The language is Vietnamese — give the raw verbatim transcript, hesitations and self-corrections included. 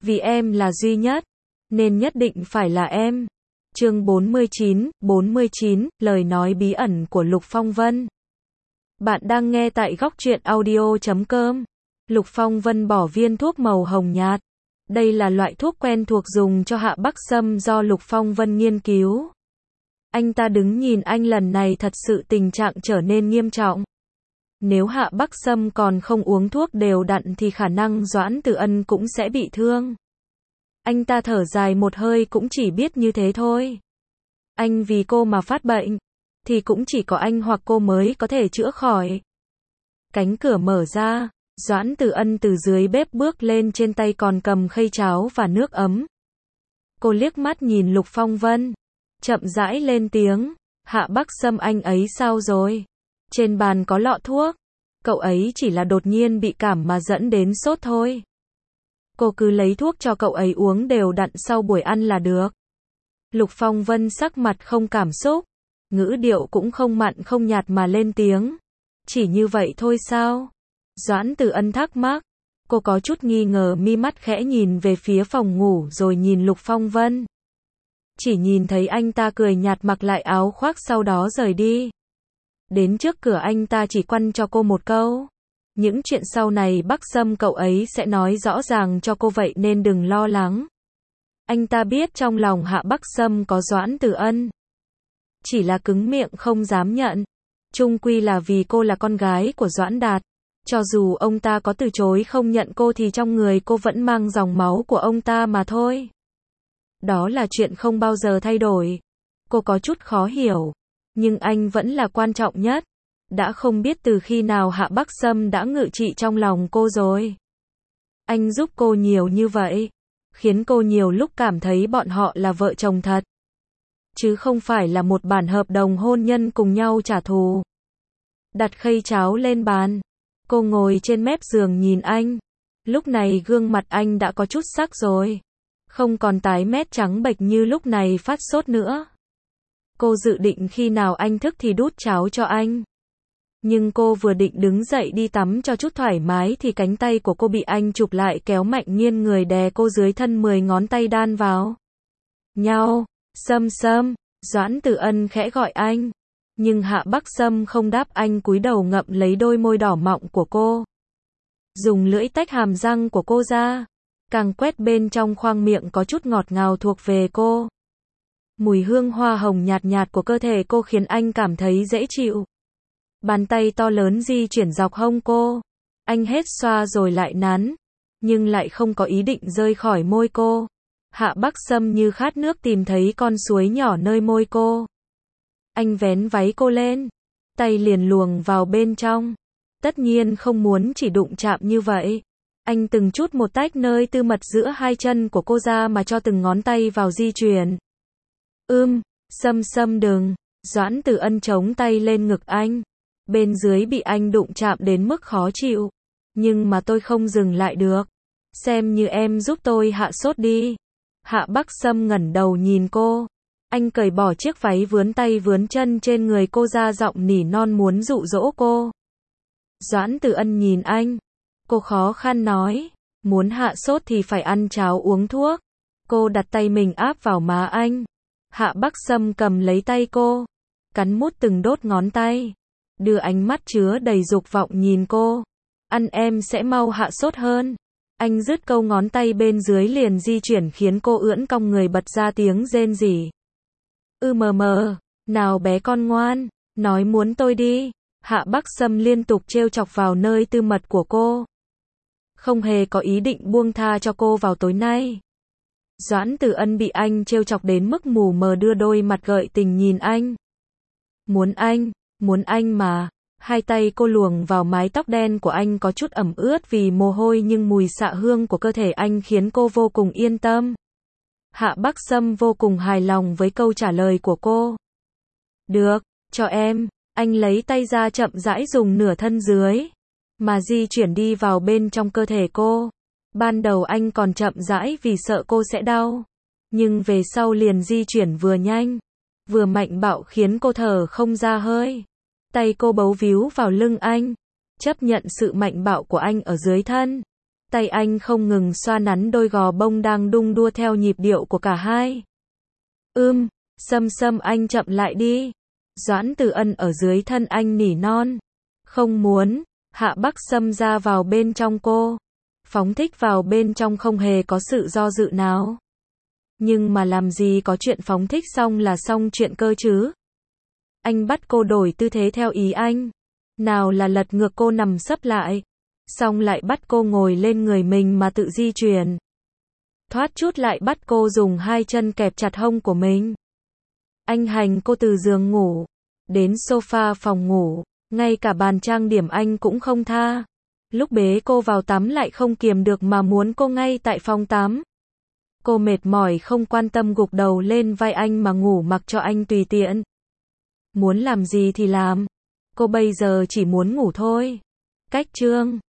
vì em là duy nhất, nên nhất định phải là em. Chương bốn mươi chín, bốn mươi chín, lời nói bí ẩn của Lục Phong Vân. Bạn đang nghe tại góc truyện audio chấm com. Lục Phong Vân bỏ viên thuốc màu hồng nhạt. Đây là loại thuốc quen thuộc dùng cho Hạ Bắc Sâm do Lục Phong Vân nghiên cứu. Anh ta đứng nhìn anh lần này thật sự tình trạng trở nên nghiêm trọng. Nếu Hạ Bắc Sâm còn không uống thuốc đều đặn thì khả năng Doãn Tử Ân cũng sẽ bị thương. Anh ta thở dài một hơi cũng chỉ biết như thế thôi. Anh vì cô mà phát bệnh, thì cũng chỉ có anh hoặc cô mới có thể chữa khỏi. Cánh cửa mở ra, Doãn Tử Ân từ dưới bếp bước lên, trên tay còn cầm khay cháo và nước ấm. Cô liếc mắt nhìn Lục Phong Vân, chậm rãi lên tiếng, Hạ Bắc Sâm anh ấy sao rồi? Trên bàn có lọ thuốc, cậu ấy chỉ là đột nhiên bị cảm mà dẫn đến sốt thôi. Cô cứ lấy thuốc cho cậu ấy uống đều đặn sau buổi ăn là được. Lục Phong Vân sắc mặt không cảm xúc, ngữ điệu cũng không mặn không nhạt mà lên tiếng. Chỉ như vậy thôi sao? Doãn Tử Ân thắc mắc. Cô có chút nghi ngờ, mi mắt khẽ nhìn về phía phòng ngủ rồi nhìn Lục Phong Vân. Chỉ nhìn thấy anh ta cười nhạt mặc lại áo khoác sau đó rời đi. Đến trước cửa anh ta chỉ quăn cho cô một câu. Những chuyện sau này Bắc Sâm cậu ấy sẽ nói rõ ràng cho cô, vậy nên đừng lo lắng. Anh ta biết trong lòng Hạ Bắc Sâm có Doãn Tử Ân. Chỉ là cứng miệng không dám nhận. Chung quy là vì cô là con gái của Doãn Đạt. Cho dù ông ta có từ chối không nhận cô thì trong người cô vẫn mang dòng máu của ông ta mà thôi. Đó là chuyện không bao giờ thay đổi. Cô có chút khó hiểu. Nhưng anh vẫn là quan trọng nhất. Đã không biết từ khi nào Hạ Bắc Sâm đã ngự trị trong lòng cô rồi. Anh giúp cô nhiều như vậy, khiến cô nhiều lúc cảm thấy bọn họ là vợ chồng thật. Chứ không phải là một bản hợp đồng hôn nhân cùng nhau trả thù. Đặt khay cháo lên bàn. Cô ngồi trên mép giường nhìn anh. Lúc này gương mặt anh đã có chút sắc rồi. Không còn tái mét trắng bệch như lúc này phát sốt nữa. Cô dự định khi nào anh thức thì đút cháo cho anh. Nhưng cô vừa định đứng dậy đi tắm cho chút thoải mái thì cánh tay của cô bị anh chụp lại, kéo mạnh nghiêng người đè cô dưới thân, mười ngón tay đan vào nhau. Sâm Sâm, Doãn Tử Ân khẽ gọi anh. Nhưng Hạ Bắc Sâm không đáp, anh cúi đầu ngậm lấy đôi môi đỏ mọng của cô. Dùng lưỡi tách hàm răng của cô ra. Càng quét bên trong khoang miệng có chút ngọt ngào thuộc về cô. Mùi hương hoa hồng nhạt nhạt của cơ thể cô khiến anh cảm thấy dễ chịu. Bàn tay to lớn di chuyển dọc hông cô. Anh hết xoa rồi lại nắn. Nhưng lại không có ý định rơi khỏi môi cô. Hạ Bắc Sâm như khát nước tìm thấy con suối nhỏ nơi môi cô. Anh vén váy cô lên. Tay liền luồng vào bên trong. Tất nhiên không muốn chỉ đụng chạm như vậy. Anh từng chút một tách nơi tư mật giữa hai chân của cô ra mà cho từng ngón tay vào di chuyển. Ưm, Sâm Sâm đừng. Doãn Tử Ân chống tay lên ngực anh. Bên dưới bị anh đụng chạm đến mức khó chịu. Nhưng mà tôi không dừng lại được. Xem như em giúp tôi hạ sốt đi. Hạ Bắc Sâm ngẩng đầu nhìn cô. Anh cởi bỏ chiếc váy vướn tay vướn chân trên người cô ra, giọng nỉ non muốn dụ dỗ cô. Doãn Tử Ân nhìn anh. Cô khó khăn nói. Muốn hạ sốt thì phải ăn cháo uống thuốc. Cô đặt tay mình áp vào má anh. Hạ Bắc Sâm cầm lấy tay cô. Cắn mút từng đốt ngón tay. Đưa ánh mắt chứa đầy dục vọng nhìn cô. Ăn em sẽ mau hạ sốt hơn. Anh dứt câu ngón tay bên dưới liền di chuyển khiến cô ưỡn cong người bật ra tiếng rên rỉ. Ư mờ mờ, nào bé con ngoan, nói muốn tôi đi. Hạ Bắc Sâm liên tục trêu chọc vào nơi tư mật của cô. Không hề có ý định buông tha cho cô vào tối nay. Doãn Tử Ân bị anh trêu chọc đến mức mù mờ, đưa đôi mặt gợi tình nhìn anh. Muốn anh, muốn anh mà. Hai tay cô luồng vào mái tóc đen của anh có chút ẩm ướt vì mồ hôi, nhưng mùi xạ hương của cơ thể anh khiến cô vô cùng yên tâm. Hạ Bắc Sâm vô cùng hài lòng với câu trả lời của cô. Được, cho em. Anh lấy tay ra chậm rãi dùng nửa thân dưới mà di chuyển đi vào bên trong cơ thể cô. Ban đầu anh còn chậm rãi vì sợ cô sẽ đau. Nhưng về sau liền di chuyển vừa nhanh, vừa mạnh bạo khiến cô thở không ra hơi. Tay cô bấu víu vào lưng anh, chấp nhận sự mạnh bạo của anh ở dưới thân. tay anh không ngừng xoa nắn đôi gò bông đang đung đua theo nhịp điệu của cả hai. Ưm, Sâm Sâm anh chậm lại đi. Doãn Tử Ân ở dưới thân anh nỉ non. Không muốn. Hạ Bắc Sâm ra vào bên trong cô. Phóng thích vào bên trong không hề có sự do dự nào. Nhưng mà làm gì có chuyện phóng thích xong là xong chuyện cơ chứ. Anh bắt cô đổi tư thế theo ý anh. Nào là lật ngược cô nằm sấp lại. Xong lại bắt cô ngồi lên người mình mà tự di chuyển. Thoát chút lại bắt cô dùng hai chân kẹp chặt hông của mình. Anh hành cô từ giường ngủ đến sofa phòng ngủ, ngay cả bàn trang điểm anh cũng không tha. Lúc bế cô vào tắm lại không kiềm được mà muốn cô ngay tại phòng tắm. Cô mệt mỏi không quan tâm gục đầu lên vai anh mà ngủ mặc cho anh tùy tiện. Muốn làm gì thì làm. Cô bây giờ chỉ muốn ngủ thôi. Cách chương